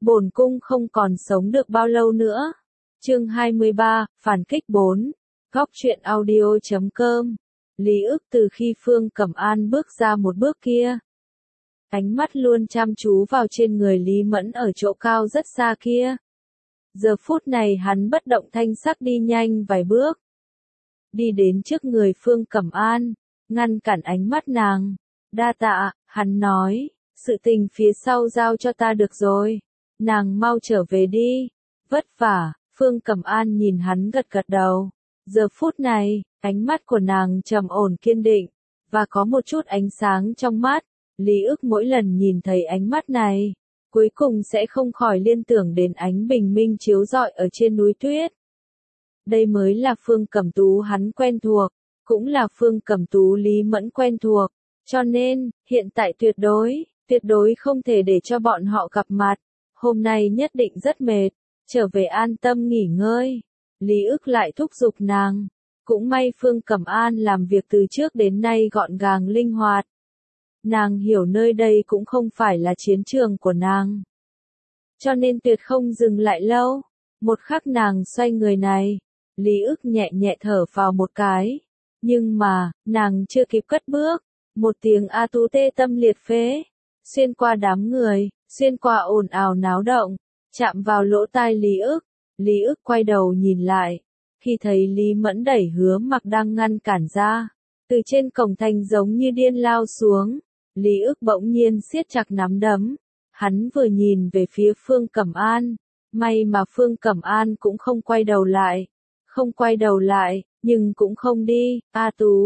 bổn cung không còn sống được bao lâu nữa. Chương 23, phản kích 4. Góc truyện audio.com. Lý ức từ khi Phương Cẩm An bước ra một bước kia, ánh mắt luôn chăm chú vào trên người Lý Mẫn ở chỗ cao rất xa kia. Giờ phút này hắn bất động thanh sắc đi nhanh vài bước, đi đến trước người Phương Cẩm An, ngăn cản ánh mắt nàng. Đa tạ, hắn nói, sự tình phía sau giao cho ta được rồi, nàng mau trở về đi. Vất vả. Phương Cẩm An nhìn hắn gật gật đầu. Giờ phút này, ánh mắt của nàng trầm ổn kiên định, và có một chút ánh sáng trong mắt. Lý ức mỗi lần nhìn thấy ánh mắt này, cuối cùng sẽ không khỏi liên tưởng đến ánh bình minh chiếu rọi ở trên núi tuyết. Đây mới là Phương Cẩm Tú hắn quen thuộc, cũng là Phương Cẩm Tú Lý Mẫn quen thuộc, cho nên, hiện tại tuyệt đối không thể để cho bọn họ gặp mặt. Hôm nay nhất định rất mệt, trở về an tâm nghỉ ngơi. Lý ức lại thúc giục nàng. Cũng may Phương Cẩm An làm việc từ trước đến nay gọn gàng linh hoạt. Nàng hiểu nơi đây cũng không phải là chiến trường của nàng, cho nên tuyệt không dừng lại lâu. Một khắc nàng xoay người này, Lý ức nhẹ nhẹ thở vào một cái. Nhưng mà, nàng chưa kịp cất bước, một tiếng a tú tê tâm liệt phế, xuyên qua đám người, xuyên qua ồn ào náo động, chạm vào lỗ tai Lý ức. Lý ức quay đầu nhìn lại, khi thấy Lý Mẫn đẩy Hứa Mặc đang ngăn cản ra, từ trên cổng thành giống như điên lao xuống. Lý ức bỗng nhiên siết chặt nắm đấm, hắn vừa nhìn về phía Phương Cẩm An, may mà Phương Cẩm An cũng không quay đầu lại, nhưng cũng không đi. A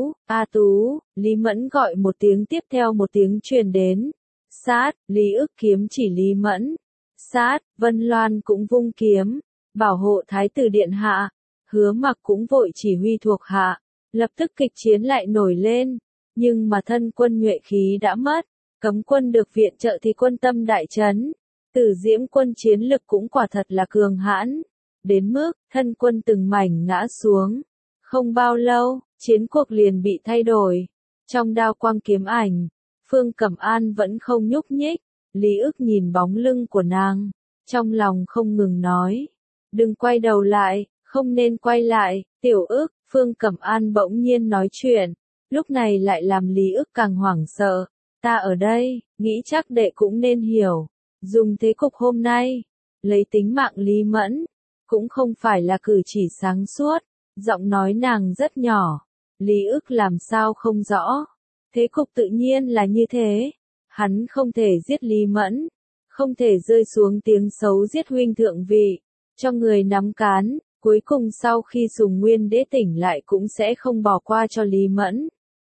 Tú, Lý Mẫn gọi một tiếng tiếp theo một tiếng truyền đến. Sát, Lý ức kiếm chỉ Lý Mẫn. Sát, Vân Loan cũng vung kiếm, bảo hộ Thái tử điện hạ. Hứa Mặc cũng vội chỉ huy thuộc hạ, lập tức kịch chiến lại nổi lên. Nhưng mà thân quân nhuệ khí đã mất, cấm quân được viện trợ thì quân tâm đại chấn. Tử Diễm quân chiến lực cũng quả thật là cường hãn, đến mức thân quân từng mảnh ngã xuống. Không bao lâu, chiến cuộc liền bị thay đổi. Trong đao quang kiếm ảnh, Phương Cẩm An vẫn không nhúc nhích. Lý ức nhìn bóng lưng của nàng, trong lòng không ngừng nói, đừng quay đầu lại, không nên quay lại. Tiểu ức, Phương Cẩm An bỗng nhiên nói chuyện, lúc này lại làm Lý ức càng hoảng sợ. Ta ở đây, nghĩ chắc đệ cũng nên hiểu, dùng thế cục hôm nay, lấy tính mạng Lý Mẫn, cũng không phải là cử chỉ sáng suốt. Giọng nói nàng rất nhỏ, Lý ức làm sao không rõ. Thế cục tự nhiên là như thế, hắn không thể giết Lý Mẫn, không thể rơi xuống tiếng xấu giết huynh thượng vị, cho người nắm cán. Cuối cùng sau khi Sùng Nguyên Đế tỉnh lại cũng sẽ không bỏ qua cho Lý Mẫn.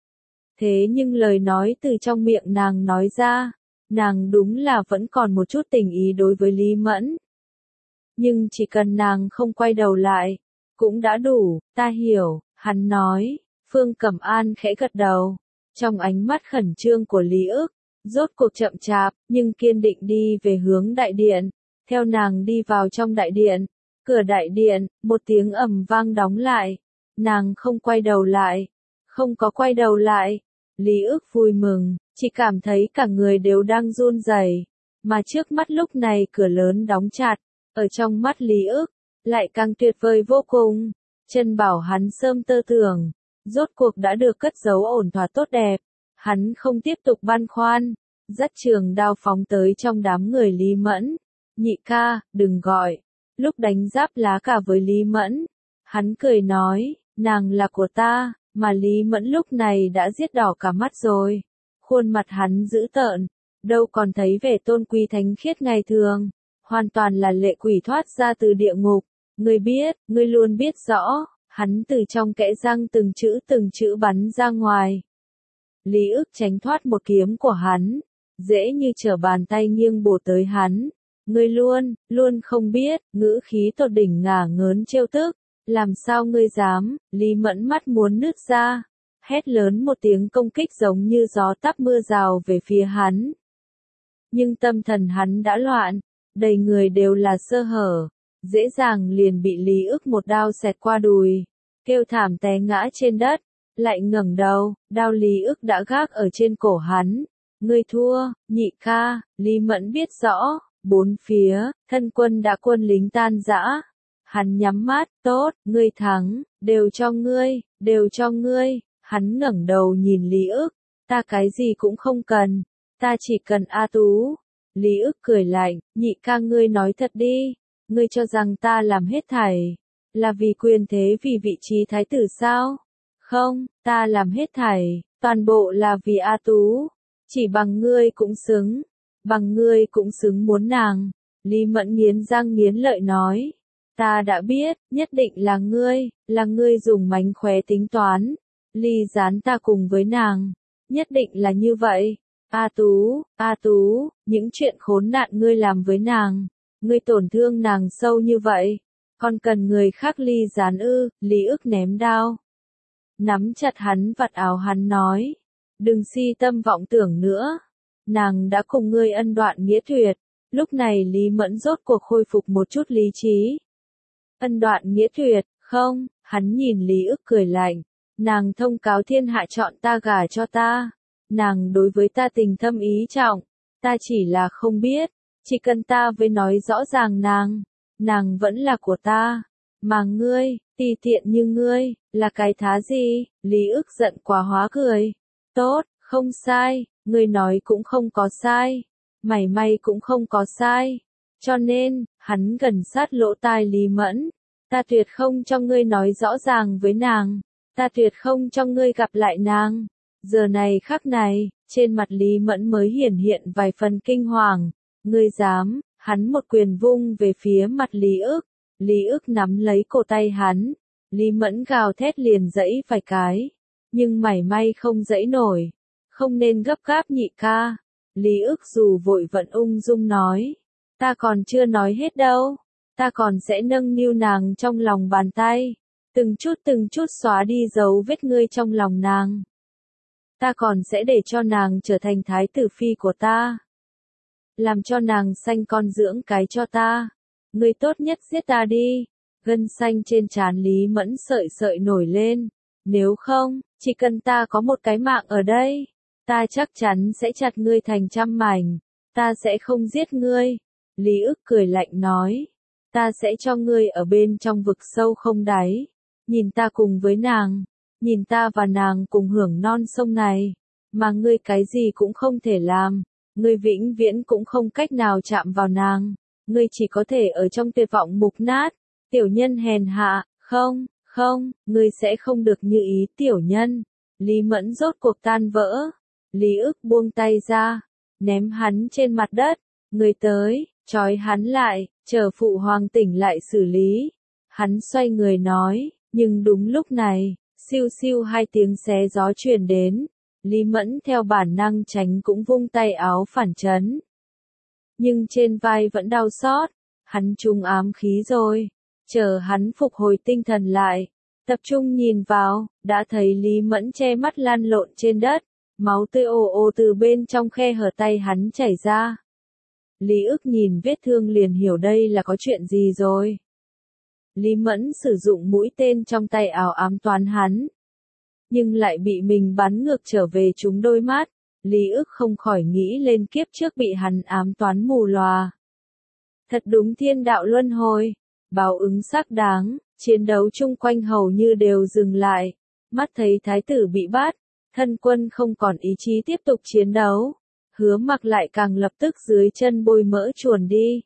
Thế nhưng lời nói từ trong miệng nàng nói ra, nàng đúng là vẫn còn một chút tình ý đối với Lý Mẫn. Nhưng chỉ cần nàng không quay đầu lại, cũng đã đủ. Ta hiểu, hắn nói. Phương Cẩm An khẽ gật đầu. Trong ánh mắt khẩn trương của Lý ức, rốt cuộc chậm chạp, nhưng kiên định đi về hướng đại điện. Theo nàng đi vào trong đại điện, cửa đại điện, một tiếng ầm vang đóng lại. Nàng không quay đầu lại, không có quay đầu lại. Lý ức vui mừng, chỉ cảm thấy cả người đều đang run rẩy, mà trước mắt lúc này cửa lớn đóng chặt, ở trong mắt Lý ức, lại càng tuyệt vời vô cùng. Chân bảo hắn sớm tơ tưởng, rốt cuộc đã được cất giấu ổn thỏa tốt đẹp. Hắn không tiếp tục băn khoăn, dắt trường đao phóng tới trong đám người Lý Mẫn. Nhị ca, đừng gọi. Lúc đánh giáp lá cả với Lý Mẫn, hắn cười nói, nàng là của ta, mà Lý Mẫn lúc này đã giết đỏ cả mắt rồi. Khuôn mặt hắn dữ tợn, đâu còn thấy vẻ tôn quý thánh khiết ngày thường, hoàn toàn là lệ quỷ thoát ra từ địa ngục. Ngươi biết, ngươi luôn biết rõ. Hắn từ trong kẽ răng từng chữ bắn ra ngoài. Lý ức tránh thoát một kiếm của hắn, dễ như trở bàn tay nghiêng bổ tới hắn. Ngươi luôn không biết. Ngữ khí tột đỉnh ngả ngớn trêu tức. Làm sao ngươi dám? Lý Mẫn mắt muốn nứt ra, hét lớn một tiếng công kích giống như gió táp mưa rào về phía hắn. Nhưng tâm thần hắn đã loạn, đầy người đều là sơ hở, dễ dàng liền bị Lý ức một đao xẹt qua đùi, kêu thảm té ngã trên đất. Lại ngẩng đầu, đao Lý ức đã gác ở trên cổ hắn. Ngươi thua, nhị ca. Lý Mẫn biết rõ, Bốn phía, thân quân đã quân lính tan rã. Hắn nhắm mắt, tốt, ngươi thắng, đều cho ngươi, đều cho ngươi. Hắn ngẩng đầu nhìn Lý ức, ta cái gì cũng không cần, ta chỉ cần A Tú. Lý ức cười lạnh, nhị ca ngươi nói thật đi, ngươi cho rằng ta làm hết thảy, là vì quyền thế vì vị trí thái tử sao? Không, ta làm hết thảy, toàn bộ là vì A Tú, chỉ bằng ngươi cũng xứng, bằng ngươi cũng xứng muốn nàng. Lý Mẫn nghiến răng nghiến lợi nói, ta đã biết, nhất định là ngươi dùng mánh khóe tính toán, ly gián ta cùng với nàng, nhất định là như vậy. A Tú, những chuyện khốn nạn ngươi làm với nàng, ngươi tổn thương nàng sâu như vậy, còn cần người khác ly gián ư? Lý ức ném đao, nắm chặt hắn vạt áo hắn nói, đừng si tâm vọng tưởng nữa, nàng đã cùng ngươi ân đoạn nghĩa tuyệt. Lúc này Lý Mẫn rốt cuộc khôi phục một chút lý trí. Ân đoạn nghĩa tuyệt, không, hắn nhìn Lý ức cười lạnh, nàng thông cáo thiên hạ chọn ta gả cho ta, nàng đối với ta tình thâm ý trọng, ta chỉ là không biết, chỉ cần ta với nói rõ ràng nàng vẫn là của ta, mà ngươi, tì tiện như ngươi, là cái thá gì? Lý ức giận quá hóa cười, tốt, không sai, ngươi nói cũng không có sai, mảy may cũng không có sai, cho nên, hắn gần sát lỗ tai Lý Mẫn, ta tuyệt không cho ngươi nói rõ ràng với nàng, ta tuyệt không cho ngươi gặp lại nàng. Giờ này khắc này, trên mặt Lý Mẫn mới hiển hiện vài phần kinh hoàng, ngươi dám, hắn một quyền vung về phía mặt Lý ức nắm lấy cổ tay hắn, Lý Mẫn gào thét liền dẫy vài cái, nhưng mảy may không dẫy nổi, không nên gấp gáp nhị ca. Lý ức dù vội vẫn ung dung nói, ta còn chưa nói hết đâu, ta còn sẽ nâng niu nàng trong lòng bàn tay, từng chút xóa đi dấu vết ngươi trong lòng nàng. Ta còn sẽ để cho nàng trở thành thái tử phi của ta, làm cho nàng sanh con dưỡng cái cho ta. Ngươi tốt nhất giết ta đi. Gân xanh trên trán Lý Mẫn sợi sợi nổi lên, nếu không, chỉ cần ta có một cái mạng ở đây, ta chắc chắn sẽ chặt ngươi thành trăm mảnh, ta sẽ không giết ngươi. Lý ức cười lạnh nói, ta sẽ cho ngươi ở bên trong vực sâu không đáy, nhìn ta cùng với nàng, nhìn ta và nàng cùng hưởng non sông này, mà ngươi cái gì cũng không thể làm, ngươi vĩnh viễn cũng không cách nào chạm vào nàng, ngươi chỉ có thể ở trong tuyệt vọng mục nát, tiểu nhân hèn hạ, không, ngươi sẽ không được như ý tiểu nhân. Lý Mẫn rốt cuộc tan vỡ, Lý ức buông tay ra, ném hắn trên mặt đất, ngươi tới, trói hắn lại, chờ phụ hoàng tỉnh lại xử lý. Hắn xoay người nói, nhưng đúng lúc này, siêu siêu hai tiếng xé gió truyền đến, Lý Mẫn theo bản năng tránh cũng vung tay áo phản chấn. Nhưng trên vai vẫn đau xót, hắn trúng ám khí rồi, chờ hắn phục hồi tinh thần lại, tập trung nhìn vào, đã thấy Lý Mẫn che mắt lăn lộn trên đất, máu tươi ồ ồ từ bên trong khe hở tay hắn chảy ra. Lý ức nhìn vết thương liền hiểu đây là có chuyện gì rồi. Lý Mẫn sử dụng mũi tên trong tay áo ám toán hắn, nhưng lại bị mình bắn ngược trở về trúng đôi mắt. Lý ức không khỏi nghĩ lên kiếp trước bị hắn ám toán mù lòa. Thật đúng thiên đạo luân hồi, báo ứng xác đáng, chiến đấu chung quanh hầu như đều dừng lại. Mắt thấy thái tử bị bắt, thân quân không còn ý chí tiếp tục chiến đấu. Hứa Mặc lại càng lập tức dưới chân bôi mỡ chuồn đi.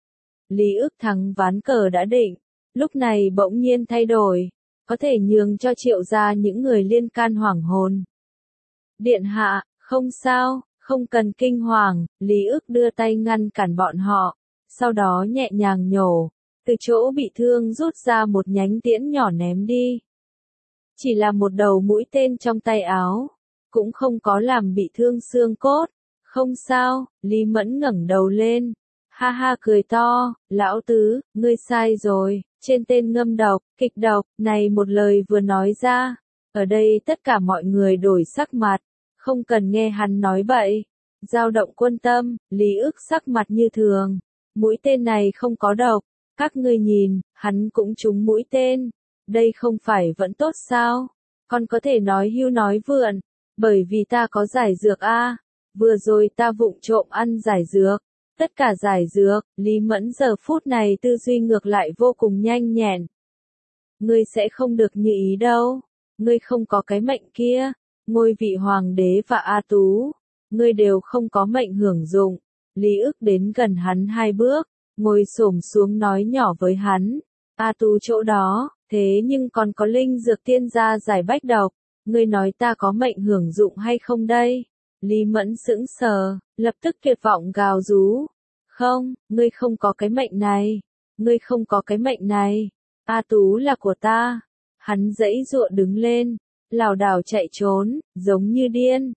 Lý ức thắng ván cờ đã định, lúc này bỗng nhiên thay đổi, có thể nhường cho Triệu gia những người liên can hoảng hồn. Điện hạ, không sao, không cần kinh hoàng, Lý ức đưa tay ngăn cản bọn họ, sau đó nhẹ nhàng nhổ, từ chỗ bị thương rút ra một nhánh tiễn nhỏ ném đi. Chỉ là một đầu mũi tên trong tay áo, cũng không có làm bị thương xương cốt. Không sao, Lý Mẫn ngẩng đầu lên, ha ha cười to, lão tứ, ngươi sai rồi, trên tên ngâm độc, kịch độc, này một lời vừa nói ra, ở đây tất cả mọi người đổi sắc mặt, không cần nghe hắn nói bậy, dao động quân tâm. Lý ức sắc mặt như thường, mũi tên này không có độc, các ngươi nhìn, hắn cũng trúng mũi tên, đây không phải vẫn tốt sao, còn có thể nói hưu nói vượn, bởi vì ta có giải dược a. Vừa rồi ta vụng trộm ăn giải dược, Tất cả giải dược, Lý Mẫn giờ phút này tư duy ngược lại vô cùng nhanh nhẹn. Ngươi sẽ không được như ý đâu. Ngươi không có cái mệnh kia. Ngôi vị hoàng đế và A Tú. Ngươi đều không có mệnh hưởng dụng. Lý ức đến gần hắn 2 bước. Ngồi xổm xuống nói nhỏ với hắn. A Tú chỗ đó, thế nhưng còn có linh dược tiên gia giải bách độc. Ngươi nói ta có mệnh hưởng dụng hay không đây? Lý Mẫn sững sờ, lập tức tuyệt vọng gào rú. Không, ngươi không có cái mệnh này. Ngươi không có cái mệnh này. A Tú là của ta. Hắn giãy giụa đứng lên, lảo đảo chạy trốn, giống như điên.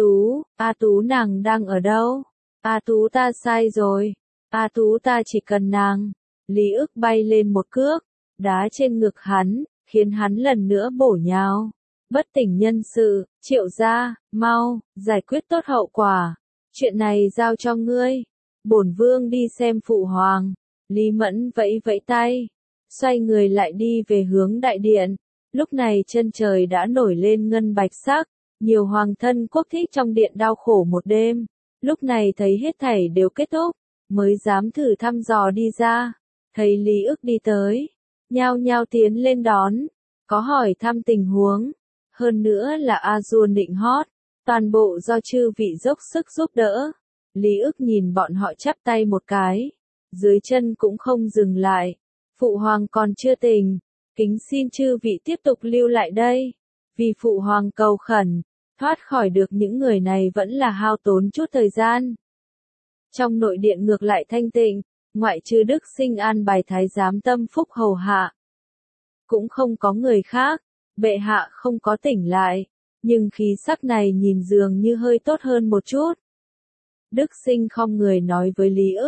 A Tú nàng đang ở đâu? A Tú ta sai rồi. A Tú ta chỉ cần nàng. Lý ức bay lên một cước, đá trên ngực hắn, khiến hắn lần nữa bổ nhào. Bất tỉnh nhân sự, Triệu gia, mau, giải quyết tốt hậu quả. Chuyện này giao cho ngươi. Bổn vương đi xem phụ hoàng. Lý Mẫn vẫy vẫy tay, xoay người lại đi về hướng đại điện. Lúc này chân trời đã nổi lên ngân bạch sắc, nhiều hoàng thân quốc thích trong điện đau khổ một đêm. Lúc này thấy hết thảy đều kết thúc, mới dám thử thăm dò đi ra. Thấy Lý ức đi tới, nhao nhao tiến lên đón, có hỏi thăm tình huống. Hơn nữa là A Du nịnh hót, toàn bộ do chư vị dốc sức giúp đỡ. Lý ức nhìn bọn họ chắp tay một cái, dưới chân cũng không dừng lại. Phụ hoàng còn chưa tỉnh, kính xin chư vị tiếp tục lưu lại đây. Vì phụ hoàng cầu khẩn, thoát khỏi được những người này vẫn là hao tốn chút thời gian. Trong nội điện ngược lại thanh tịnh, ngoại trừ Đức Sinh an bài thái giám tâm phúc hầu hạ. Cũng không có người khác, bệ hạ không có tỉnh lại, nhưng khí sắc này nhìn dường như hơi tốt hơn một chút. Đức Sinh không người nói với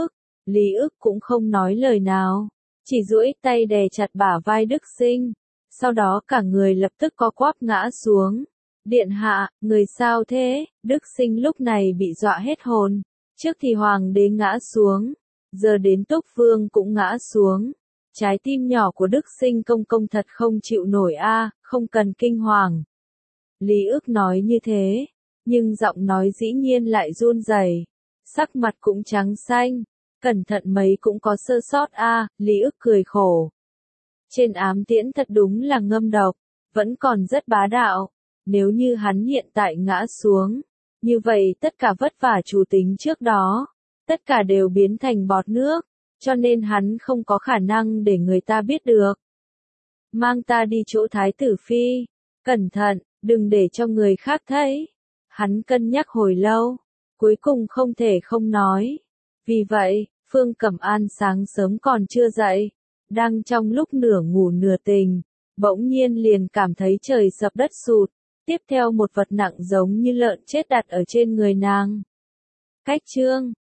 Lý ức cũng không nói lời nào, chỉ duỗi tay đè chặt bả vai Đức Sinh, sau đó cả người lập tức co quắp ngã xuống. Điện hạ, người sao thế? Đức Sinh lúc này bị dọa hết hồn, trước thì hoàng đế ngã xuống, giờ đến Túc Vương cũng ngã xuống. Trái tim nhỏ của Đức Sinh công công thật không chịu nổi a, không cần kinh hoàng. Lý ức nói như thế, nhưng giọng nói dĩ nhiên lại run rẩy, sắc mặt cũng trắng xanh, cẩn thận mấy cũng có sơ sót a. Lý ức cười khổ. Trên ám tiễn thật đúng là ngâm độc, vẫn còn rất bá đạo, nếu như hắn hiện tại ngã xuống, như vậy tất cả vất vả chủ tính trước đó, tất cả đều biến thành bọt nước. Cho nên hắn không có khả năng để người ta biết được. Mang ta đi chỗ thái tử phi. Cẩn thận, đừng để cho người khác thấy. Hắn cân nhắc hồi lâu, cuối cùng không thể không nói. Vì vậy, Phương Cẩm An sáng sớm còn chưa dậy, đang trong lúc nửa ngủ nửa tỉnh, bỗng nhiên liền cảm thấy trời sập đất sụt. Tiếp theo một vật nặng giống như lợn chết đặt ở trên người nàng. Cách chương